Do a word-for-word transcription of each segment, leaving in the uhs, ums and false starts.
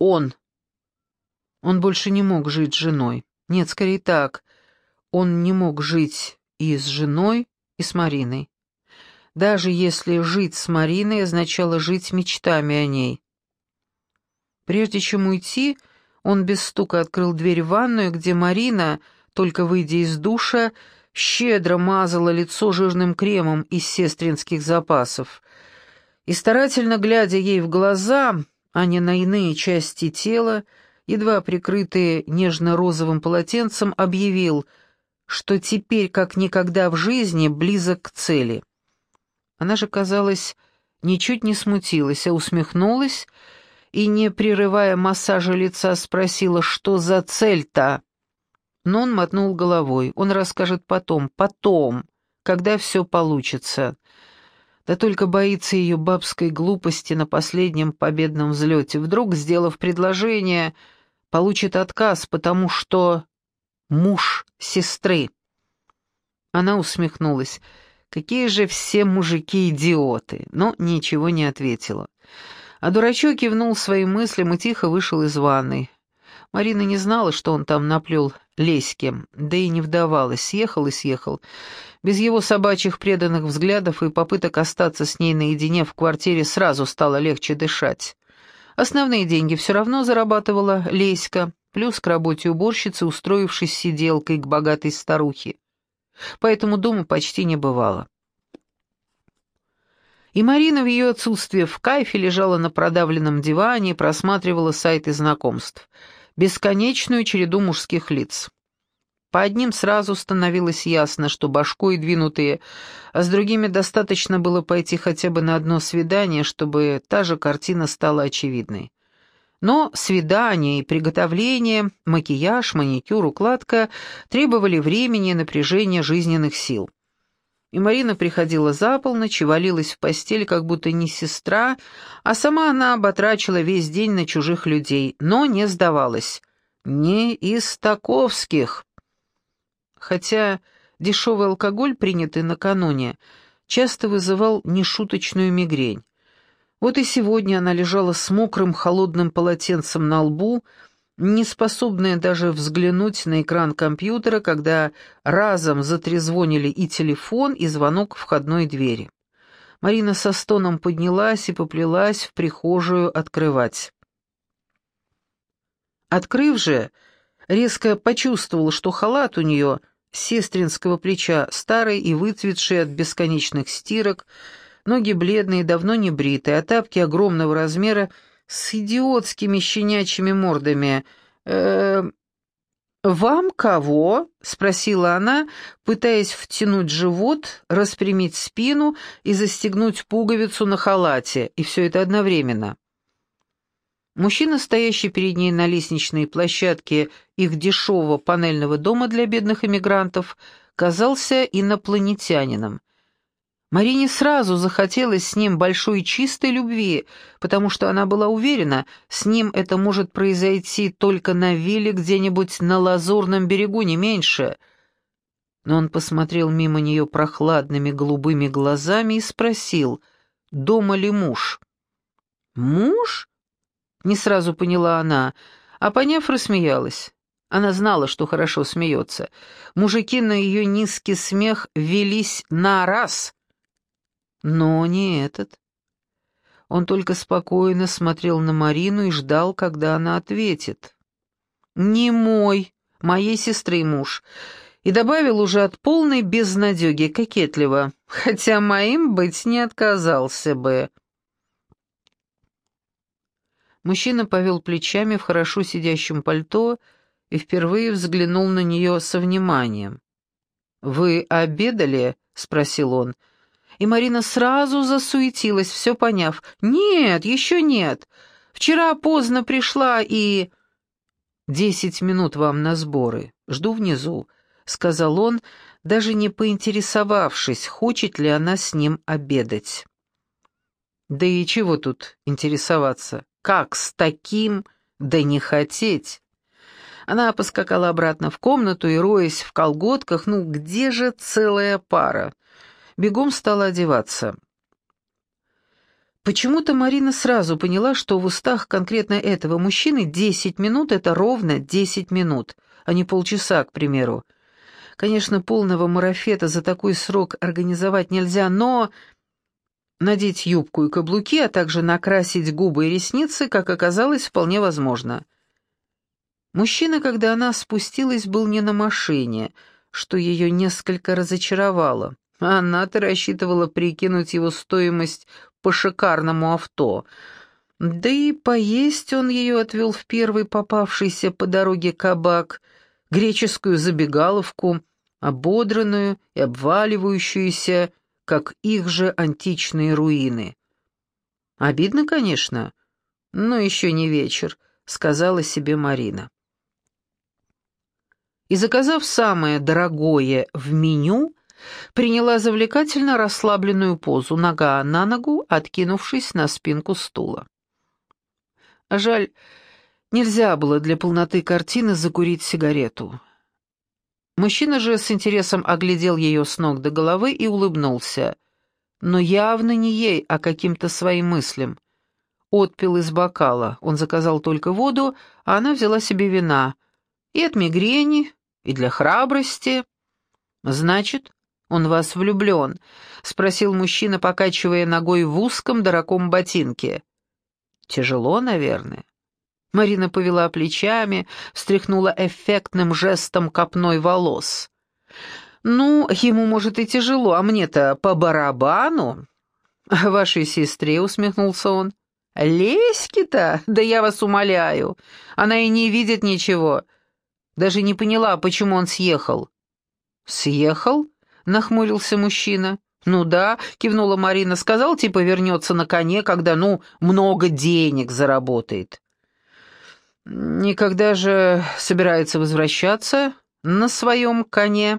Он. Он больше не мог жить с женой. Нет, скорее так. Он не мог жить и с женой, и с Мариной. Даже если жить с Мариной означало жить мечтами о ней. Прежде чем уйти, он без стука открыл дверь в ванную, где Марина, только выйдя из душа, щедро мазала лицо жирным кремом из сестринских запасов. И старательно глядя ей в глаза, а не на иные части тела, едва прикрытые нежно-розовым полотенцем, объявил, что теперь, как никогда в жизни, близок к цели. Она же, казалось, ничуть не смутилась, а усмехнулась и, не прерывая массажа лица, спросила, что за цель-то. Но он мотнул головой. Он расскажет потом, потом, когда все получится. Да только боится ее бабской глупости на последнем победном взлете. Вдруг, сделав предложение, получит отказ, потому что муж сестры. Она усмехнулась. Какие же все мужики идиоты, но ничего не ответила. А дурачок кивнул своим мыслям и тихо вышел из ванной. Марина не знала, что он там наплел Леське, да и не вдавалась, съехал и съехал. Без его собачьих преданных взглядов и попыток остаться с ней наедине в квартире сразу стало легче дышать. Основные деньги все равно зарабатывала Леська, плюс к работе уборщицы, устроившись сиделкой к богатой старухе. Поэтому дома почти не бывало. И Марина в ее отсутствие в кайфе лежала на продавленном диване и просматривала сайты знакомств. Бесконечную череду мужских лиц. По одним сразу становилось ясно, что башкой двинутые, а с другими достаточно было пойти хотя бы на одно свидание, чтобы та же картина стала очевидной. Но свидание и приготовление, макияж, маникюр, укладка требовали времени и напряжения жизненных сил. И Марина приходила за полночь и валилась в постель, как будто не сестра, а сама она оботрачила весь день на чужих людей, но не сдавалась. Не из таковских. Хотя дешевый алкоголь, принятый накануне, часто вызывал нешуточную мигрень. Вот и сегодня она лежала с мокрым холодным полотенцем на лбу, не способная даже взглянуть на экран компьютера, когда разом затрезвонили и телефон, и звонок входной двери. Марина со стоном поднялась и поплелась в прихожую открывать. Открыв же, резко почувствовала, что халат у нее с сестринского плеча старый и выцветший от бесконечных стирок, ноги бледные, давно не бритые, а тапки огромного размера с идиотскими щенячьими мордами. «Э, «Вам кого?» — спросила она, пытаясь втянуть живот, распрямить спину и застегнуть пуговицу на халате, и все это одновременно. Мужчина, стоящий перед ней на лестничной площадке их дешевого панельного дома для бедных эмигрантов, казался инопланетянином. Марине сразу захотелось с ним большой и чистой любви, потому что она была уверена, с ним это может произойти только на вилле где-нибудь на Лазурном берегу, не меньше. Но он посмотрел мимо нее прохладными голубыми глазами и спросил, дома ли муж. «Муж?» — не сразу поняла она, а поняв, рассмеялась. Она знала, что хорошо смеется. Мужики на ее низкий смех велись на раз. Но не этот. Он только спокойно смотрел на Марину и ждал, когда она ответит. «Не мой, моей сестры муж», и добавил уже от полной безнадеги кокетливо, «хотя моим быть не отказался бы». Мужчина повел плечами в хорошо сидящем пальто и впервые взглянул на нее со вниманием. «Вы обедали?» — спросил он. И Марина сразу засуетилась, все поняв. «Нет, еще нет. Вчера поздно пришла и...» «Десять минут вам на сборы. Жду внизу», — сказал он, даже не поинтересовавшись, хочет ли она с ним обедать. «Да и чего тут интересоваться? Как с таким, да не хотеть?» Она поскакала обратно в комнату и, роясь в колготках, ну где же целая пара? Бегом стала одеваться. Почему-то Марина сразу поняла, что в устах конкретно этого мужчины десять минут — это ровно десять минут, а не полчаса, к примеру. Конечно, полного марафета за такой срок организовать нельзя, но надеть юбку и каблуки, а также накрасить губы и ресницы, как оказалось, вполне возможно. Мужчина, когда она спустилась, был не на машине, что ее несколько разочаровало. Она-то рассчитывала прикинуть его стоимость по шикарному авто. Да и поесть он ее отвел в первый попавшийся по дороге кабак, греческую забегаловку, ободранную и обваливающуюся, как их же античные руины. Обидно, конечно, но еще не вечер, сказала себе Марина. И, заказав самое дорогое в меню, приняла завлекательно расслабленную позу, нога на ногу, откинувшись на спинку стула. Жаль, нельзя было для полноты картины закурить сигарету. Мужчина же с интересом оглядел ее с ног до головы и улыбнулся, но явно не ей, а каким-то своим мыслям. Отпил из бокала, он заказал только воду, а она взяла себе вина. И от мигрени, и для храбрости. «Значит, он в вас влюблен?» — спросил мужчина, покачивая ногой в узком дорогом ботинке. «Тяжело, наверное». Марина повела плечами, встряхнула эффектным жестом копной волос. «Ну, ему, может, и тяжело, а мне-то по барабану». «Вашей сестре», — усмехнулся он. «Леськи-то? Да я вас умоляю. Она и не видит ничего. Даже не поняла, почему он съехал». «Съехал?» — нахмурился мужчина. «Ну да», — кивнула Марина, — сказал, типа вернется на коне, когда, ну, много денег заработает. «Никогда же собирается возвращаться на своем коне?»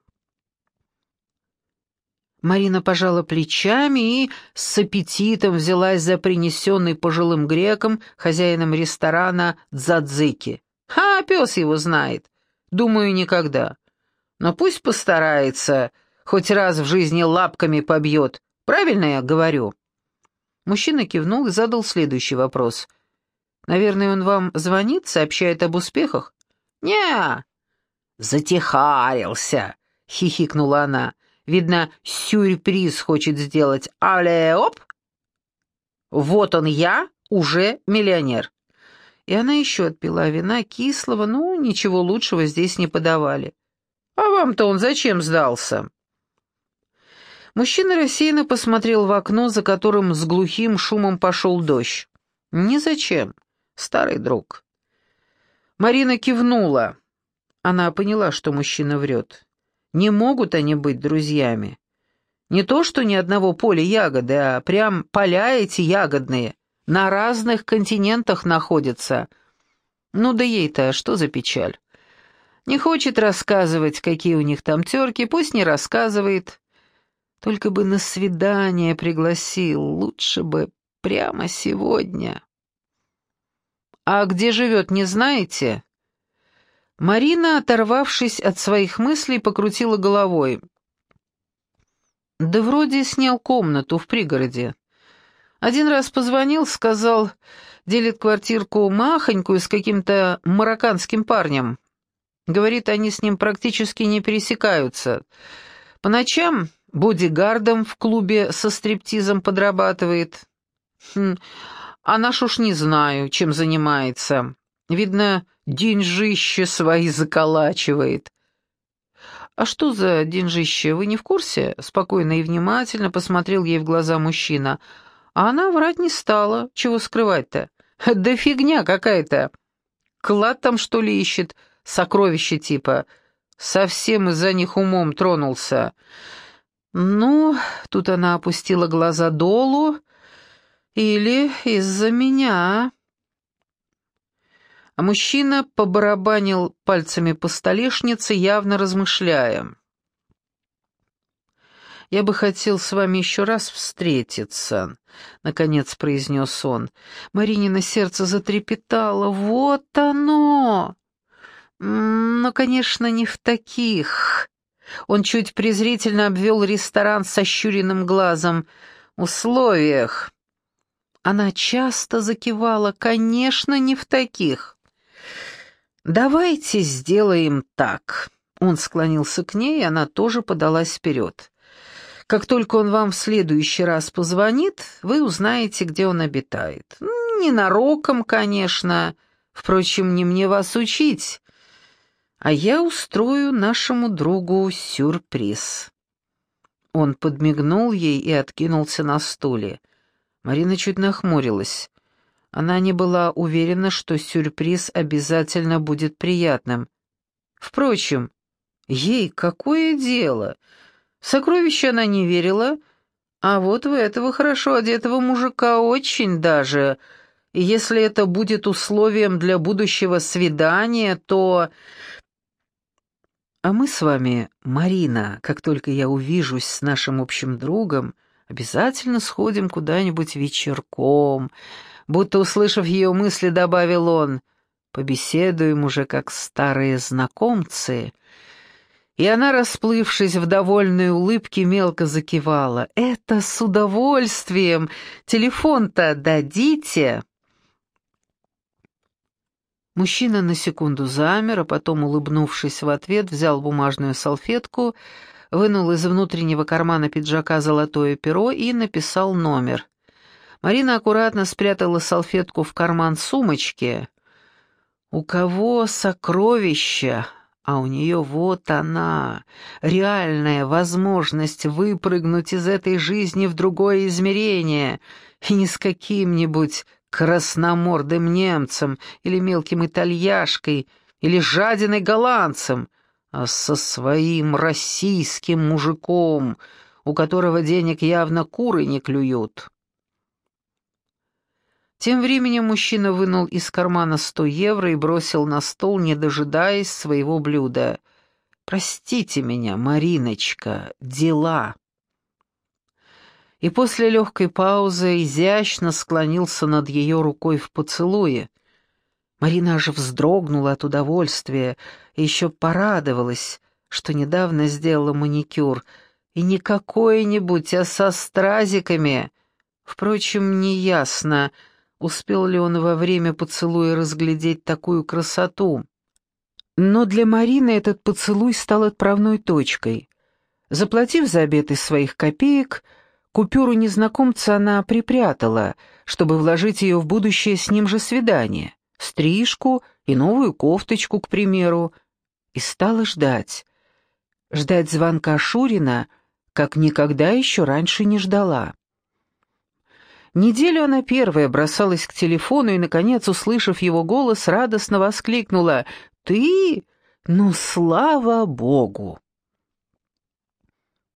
Марина пожала плечами и с аппетитом взялась за принесенный пожилым греком, хозяином ресторана, дзадзики. «А, пес его знает. Думаю, никогда. Но пусть постарается, хоть раз в жизни лапками побьет. Правильно я говорю?» Мужчина кивнул и задал следующий вопрос. «Наверное, он вам звонит, сообщает об успехах?» «Не-а». «Затихарился», — хихикнула она. «Видно, сюрприз хочет сделать. Але-оп! Вот он я, уже миллионер». И она еще отпила вина кислого, ну, ничего лучшего здесь не подавали. «А вам-то он зачем сдался?» Мужчина рассеянно посмотрел в окно, за которым с глухим шумом пошел дождь. «Ни зачем, старый друг». Марина кивнула. Она поняла, что мужчина врет. Не могут они быть друзьями. Не то, что ни одного поля ягоды, а прям поля эти ягодные, на разных континентах находятся. Ну да ей-то что за печаль? Не хочет рассказывать, какие у них там терки, пусть не рассказывает. Только бы на свидание пригласил, лучше бы прямо сегодня. «А где живет, не знаете?» Марина, оторвавшись от своих мыслей, покрутила головой. «Да вроде снял комнату в пригороде. Один раз позвонил, сказал, делит квартирку махонькую с каким-то марокканским парнем. Говорит, они с ним практически не пересекаются. По ночам бодигардом в клубе со стриптизом подрабатывает. Хм, а наш уж не знаю, чем занимается. Видно, деньжище свои заколачивает». «А что за деньжище, вы не в курсе?» Спокойно и внимательно посмотрел ей в глаза мужчина. А она врать не стала. Чего скрывать-то? Да фигня какая-то. Клад там, что ли, ищет? Сокровище типа. Совсем из-за них умом тронулся. Ну, тут она опустила глаза долу. Или из-за меня. А мужчина побарабанил пальцами по столешнице, явно размышляя. «Я бы хотел с вами еще раз встретиться», — наконец произнес он. Маринино сердце затрепетало. «Вот оно!» «Но, конечно, не в таких». Он чуть презрительно обвел ресторан с ощуренным глазом. «Условиях. Она часто закивала, конечно, не в таких. «Давайте сделаем так». Он склонился к ней, и она тоже подалась вперед. «Как только он вам в следующий раз позвонит, вы узнаете, где он обитает. Ненароком, конечно, впрочем, не мне вас учить, а я устрою нашему другу сюрприз». Он подмигнул ей и откинулся на стуле. Марина чуть нахмурилась. Она не была уверена, что сюрприз обязательно будет приятным. Впрочем, ей какое дело? В сокровища она не верила, а вот в этого хорошо одетого мужика очень даже. И если это будет условием для будущего свидания, то... А мы с вами, Марина, как только я увижусь с нашим общим другом, обязательно сходим куда-нибудь вечерком. Будто, услышав ее мысли, добавил он, побеседуем уже как старые знакомцы. И она, расплывшись в довольной улыбке, мелко закивала. «Это с удовольствием! Телефон-то дадите?» Мужчина на секунду замер, а потом, улыбнувшись в ответ, взял бумажную салфетку, вынул из внутреннего кармана пиджака золотое перо и написал номер. Марина аккуратно спрятала салфетку в карман сумочки. «У кого сокровища?» А у нее вот она, реальная возможность выпрыгнуть из этой жизни в другое измерение, и не с каким-нибудь красномордым немцем или мелким итальяшкой или жадиной голландцем, а со своим российским мужиком, у которого денег явно куры не клюют. Тем временем мужчина вынул из кармана сто евро и бросил на стол, не дожидаясь своего блюда. «Простите меня, Мариночка, дела». И после легкой паузы изящно склонился над ее рукой в поцелуе. Марина аж вздрогнула от удовольствия и еще порадовалась, что недавно сделала маникюр, и не какой-нибудь, а со стразиками. Впрочем, неясно, успел ли он во время поцелуя разглядеть такую красоту. Но для Марины этот поцелуй стал отправной точкой. Заплатив за обед из своих копеек, купюру незнакомца она припрятала, чтобы вложить ее в будущее с ним же свидание, стрижку и новую кофточку, к примеру, и стала ждать. Ждать звонка Шурина, как никогда еще раньше не ждала. Неделю она первая бросалась к телефону и, наконец, услышав его голос, радостно воскликнула: «Ты? Ну, слава Богу!»